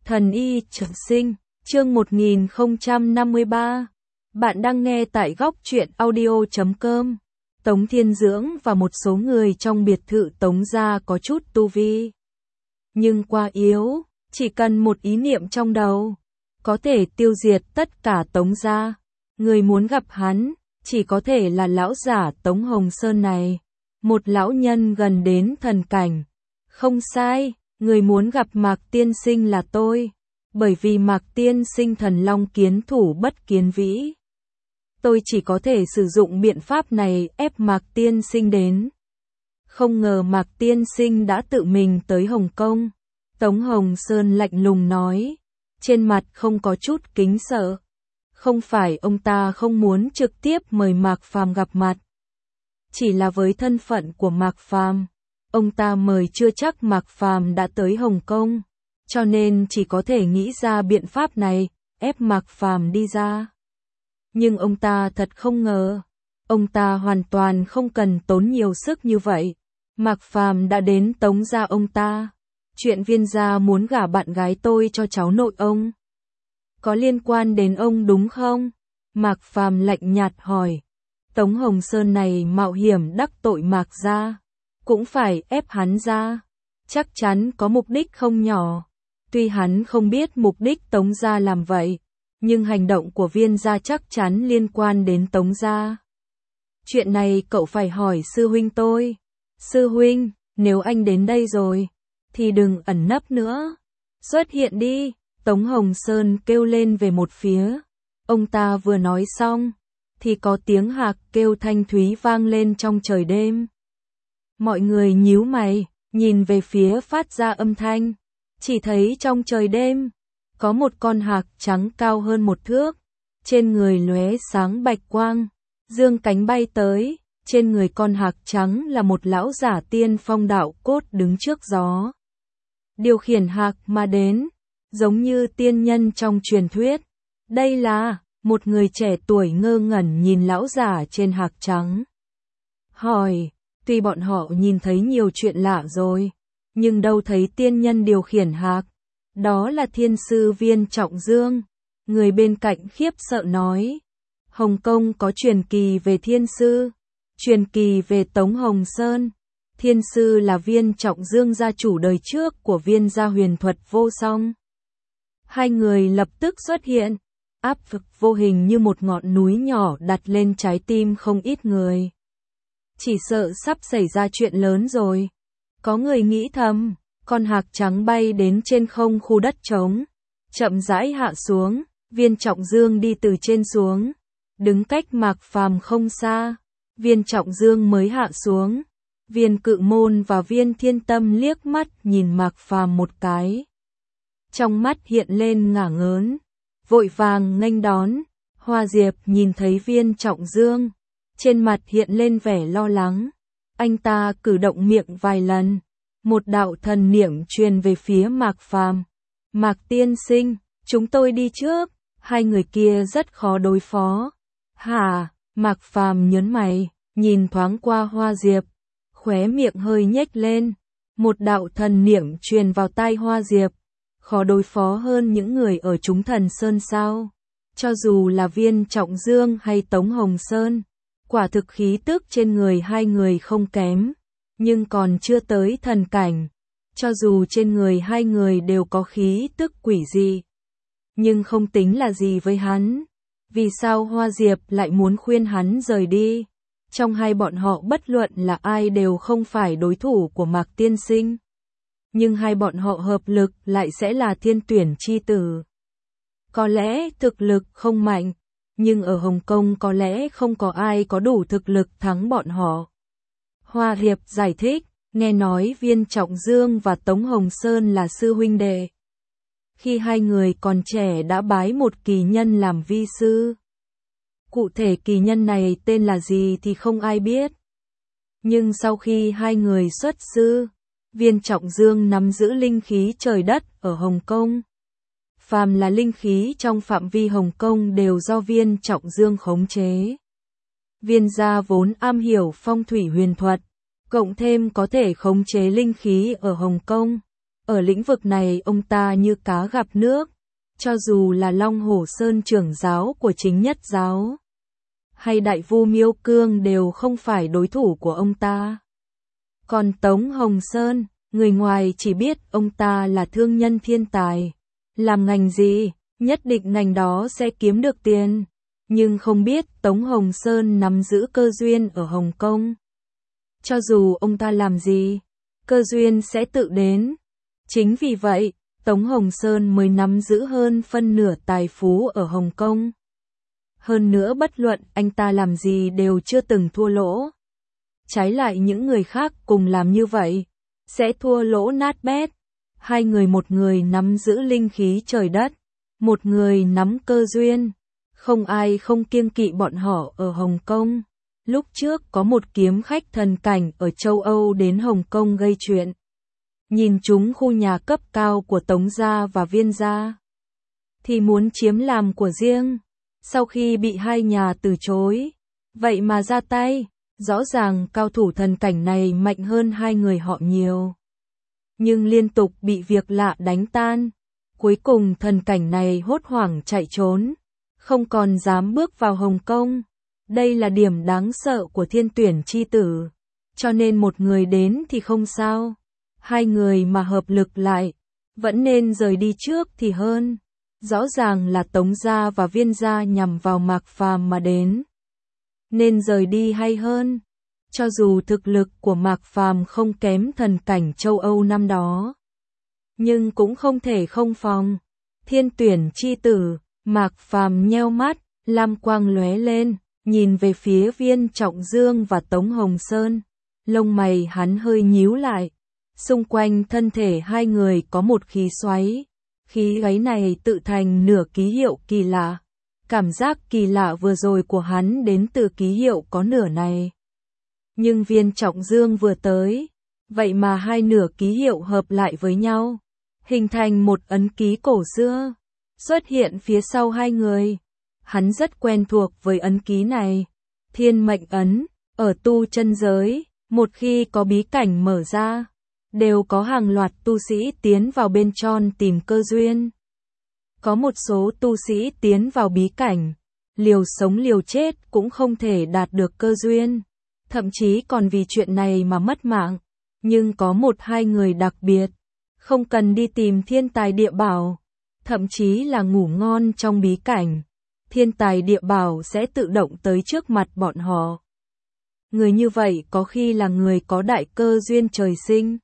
Thần y trường sinh, chương 1053. Bạn đang nghe tại góc truyện audio.com. Tống Thiên Dưỡng và một số người trong biệt thự Tống gia có chút tu vi. Nhưng quá yếu, chỉ cần một ý niệm trong đầu, có thể tiêu diệt tất cả Tống gia. Người muốn gặp hắn, chỉ có thể là lão giả Tống Hồng Sơn này. Một lão nhân gần đến thần cảnh. Không sai. Người muốn gặp Mạc Tiên Sinh là tôi, bởi vì Mạc Tiên Sinh thần long kiến thủ bất kiến vĩ. Tôi chỉ có thể sử dụng biện pháp này ép Mạc Tiên Sinh đến. Không ngờ Mạc Tiên Sinh đã tự mình tới Hồng Kông. Tống Hồng Sơn lạnh lùng nói, trên mặt không có chút kính sợ. Không phải ông ta không muốn trực tiếp mời Mạc Phàm gặp mặt. Chỉ là với thân phận của Mạc Phàm, ông ta mời chưa chắc Mạc Phàm đã tới Hồng Kông, cho nên chỉ có thể nghĩ ra biện pháp này, ép Mạc Phàm đi ra. Nhưng ông ta thật không ngờ, ông ta hoàn toàn không cần tốn nhiều sức như vậy. Mạc Phàm đã đến Tống gia ông ta. Chuyện Viên gia muốn gả bạn gái tôi cho cháu nội ông, có liên quan đến ông đúng không? Mạc Phàm lạnh nhạt hỏi. Tống Hồng Sơn này mạo hiểm đắc tội Mạc gia, cũng phải ép hắn ra, chắc chắn có mục đích không nhỏ. Tuy hắn không biết mục đích Tống gia làm vậy, nhưng hành động của Viên gia chắc chắn liên quan đến Tống gia. Chuyện này cậu phải hỏi sư huynh tôi. Sư huynh, nếu anh đến đây rồi, thì đừng ẩn nấp nữa. Xuất hiện đi, Tống Hồng Sơn kêu lên về một phía. Ông ta vừa nói xong, thì có tiếng hạc kêu thanh thúy vang lên trong trời đêm. Mọi người nhíu mày, nhìn về phía phát ra âm thanh. Chỉ thấy trong trời đêm, có một con hạc trắng cao hơn 1 thước. Trên người lóe sáng bạch quang, dương cánh bay tới. Trên người con hạc trắng là một lão giả tiên phong đạo cốt đứng trước gió. Điều khiển hạc mà đến, giống như tiên nhân trong truyền thuyết. Đây là một người trẻ tuổi ngơ ngẩn nhìn lão giả trên hạc trắng. Hỏi, tuy bọn họ nhìn thấy nhiều chuyện lạ rồi, nhưng đâu thấy tiên nhân điều khiển hạc. Đó là thiên sư Viên Trọng Dương. Người bên cạnh khiếp sợ nói, Hồng Kông có truyền kỳ về thiên sư, truyền kỳ về Tống Hồng Sơn. Thiên sư là Viên Trọng Dương, gia chủ đời trước của Viên gia huyền thuật vô song. Hai người lập tức xuất hiện, áp lực vô hình như một ngọn núi nhỏ đặt lên trái tim không ít người. Chỉ sợ sắp xảy ra chuyện lớn rồi. Có người nghĩ thầm, con hạc trắng bay đến trên không khu đất trống, chậm rãi hạ xuống. Viên Trọng Dương đi từ trên xuống, đứng cách Mạc Phàm không xa. Viên Trọng Dương mới hạ xuống. Viên Cự Môn và Viên Thiên Tâm liếc mắt nhìn Mạc Phàm một cái. Trong mắt hiện lên ngả ngớn, vội vàng nghênh đón. Hoa Diệp nhìn thấy Viên Trọng Dương, trên mặt hiện lên vẻ lo lắng. Anh ta cử động miệng vài lần, một đạo thần niệm truyền về phía Mạc Phàm. Mạc tiên sinh, chúng tôi đi trước. Hai người kia rất khó đối phó. Hả? Mạc Phàm nhớn mày, nhìn thoáng qua Hoa Diệp, khóe miệng hơi nhếch lên. Một đạo thần niệm truyền vào tai Hoa Diệp. Khó đối phó hơn những người ở Chúng Thần Sơn sao? Cho dù là Viên Trọng Dương hay Tống Hồng Sơn, quả thực khí tức trên người hai người không kém, nhưng còn chưa tới thần cảnh. Cho dù trên người hai người đều có khí tức quỷ dị, nhưng không tính là gì với hắn. Vì sao Hoa Diệp lại muốn khuyên hắn rời đi? Trong hai bọn họ bất luận là ai đều không phải đối thủ của Mạc tiên sinh. Nhưng hai bọn họ hợp lực lại sẽ là thiên tuyển chi tử. Có lẽ thực lực không mạnh, nhưng ở Hồng Kông có lẽ không có ai có đủ thực lực thắng bọn họ. Hoa Diệp giải thích, nghe nói Viên Trọng Dương và Tống Hồng Sơn là sư huynh đệ. Khi hai người còn trẻ đã bái một kỳ nhân làm vi sư. Cụ thể kỳ nhân này tên là gì thì không ai biết. Nhưng sau khi hai người xuất sư, Viên Trọng Dương nắm giữ linh khí trời đất ở Hồng Kông. Phàm là linh khí trong phạm vi Hồng Kông đều do Viên Trọng Dương khống chế. Viên gia vốn am hiểu phong thủy huyền thuật, cộng thêm có thể khống chế linh khí ở Hồng Kông, Ở lĩnh vực này ông ta như cá gặp nước, cho dù là Long Hổ Sơn trưởng giáo của Chính Nhất giáo, hay Đại Vu Miêu Cương đều không phải đối thủ của ông ta. Còn Tống Hồng Sơn, người ngoài chỉ biết ông ta là thương nhân thiên tài, làm ngành gì, nhất định ngành đó sẽ kiếm được tiền, nhưng không biết Tống Hồng Sơn nắm giữ cơ duyên ở Hồng Kông. Cho dù ông ta làm gì, cơ duyên sẽ tự đến. Chính vì vậy, Tống Hồng Sơn mới nắm giữ hơn phân nửa tài phú ở Hồng Kông. Hơn nữa bất luận anh ta làm gì đều chưa từng thua lỗ. Trái lại những người khác cùng làm như vậy, sẽ thua lỗ nát bét. Hai người, một người nắm giữ linh khí trời đất, một người nắm cơ duyên. Không ai không kiêng kỵ bọn họ ở Hồng Kông. Lúc trước có một kiếm khách thần cảnh ở châu Âu đến Hồng Kông gây chuyện. Nhìn chúng khu nhà cấp cao của Tống gia và Viên gia, thì muốn chiếm làm của riêng. Sau khi bị hai nhà từ chối, vậy mà ra tay. Rõ ràng cao thủ thần cảnh này mạnh hơn hai người họ nhiều, nhưng liên tục bị việc lạ đánh tan. Cuối cùng thần cảnh này hốt hoảng chạy trốn, không còn dám bước vào Hồng Kông. Đây là điểm đáng sợ của Thiên Tuyển chi tử. Cho nên một người đến thì không sao, hai người mà hợp lực lại, vẫn nên rời đi trước thì hơn. Rõ ràng là Tống gia và Viên gia nhằm vào Mạc Phàm mà đến, nên rời đi hay hơn. Cho dù thực lực của Mạc Phàm không kém thần cảnh châu Âu năm đó, nhưng cũng không thể không phòng. Thiên Tuyển chi tử, Mạc Phàm nheo mắt, lam quang lóe lên, nhìn về phía Viên Trọng Dương và Tống Hồng Sơn. Lông mày hắn hơi nhíu lại. Xung quanh thân thể hai người có một khí xoáy. Khí gáy này tự thành nửa ký hiệu kỳ lạ. Cảm giác kỳ lạ vừa rồi của hắn đến từ ký hiệu có nửa này. Nhưng Viên Trọng Dương vừa tới, vậy mà hai nửa ký hiệu hợp lại với nhau, hình thành một ấn ký cổ xưa, xuất hiện phía sau hai người. Hắn rất quen thuộc với ấn ký này. Thiên mệnh ấn, ở tu chân giới, một khi có bí cảnh mở ra, đều có hàng loạt tu sĩ tiến vào bên trong tìm cơ duyên. Có một số tu sĩ tiến vào bí cảnh, liều sống liều chết cũng không thể đạt được cơ duyên, thậm chí còn vì chuyện này mà mất mạng. Nhưng có một hai người đặc biệt, không cần đi tìm thiên tài địa bảo, thậm chí là ngủ ngon trong bí cảnh, thiên tài địa bảo sẽ tự động tới trước mặt bọn họ. Người như vậy có khi là người có đại cơ duyên trời sinh,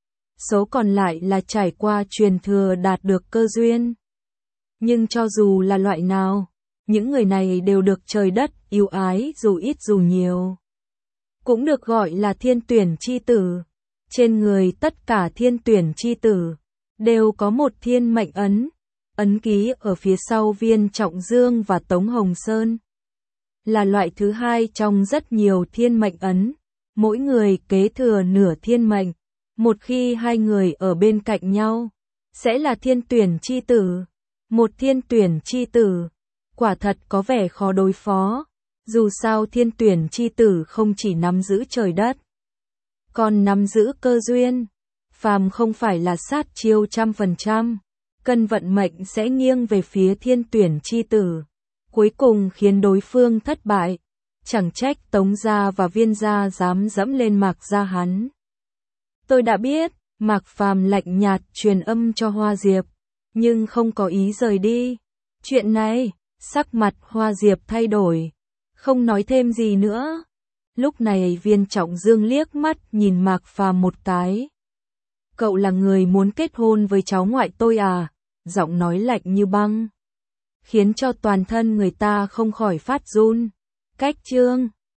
số còn lại là trải qua truyền thừa đạt được cơ duyên. Nhưng cho dù là loại nào, những người này đều được trời đất yêu ái dù ít dù nhiều, cũng được gọi là Thiên Tuyển chi tử. Trên người tất cả Thiên Tuyển chi tử đều có một thiên mệnh ấn, ấn ký ở phía sau Viên Trọng Dương và Tống Hồng Sơn. Là loại thứ hai trong rất nhiều thiên mệnh ấn, mỗi người kế thừa nửa thiên mệnh. Một khi hai người ở bên cạnh nhau, sẽ là Thiên Tuyển chi tử. Một Thiên Tuyển chi tử, quả thật có vẻ khó đối phó. Dù sao Thiên Tuyển chi tử không chỉ nắm giữ trời đất, còn nắm giữ cơ duyên. Phàm không phải là sát chiêu 100%, cân vận mệnh sẽ nghiêng về phía Thiên Tuyển chi tử, cuối cùng khiến đối phương thất bại. Chẳng trách Tống gia và Viên gia dám dẫm lên Mạc gia hắn. Tôi đã biết, Mạc Phàm lạnh nhạt truyền âm cho Hoa Diệp, nhưng không có ý rời đi. Chuyện này, sắc mặt Hoa Diệp thay đổi, không nói thêm gì nữa. Lúc này Viên Trọng Dương liếc mắt nhìn Mạc Phàm một cái. Cậu là người muốn kết hôn với cháu ngoại tôi à? Giọng nói lạnh như băng, khiến cho toàn thân người ta không khỏi phát run. Cách chương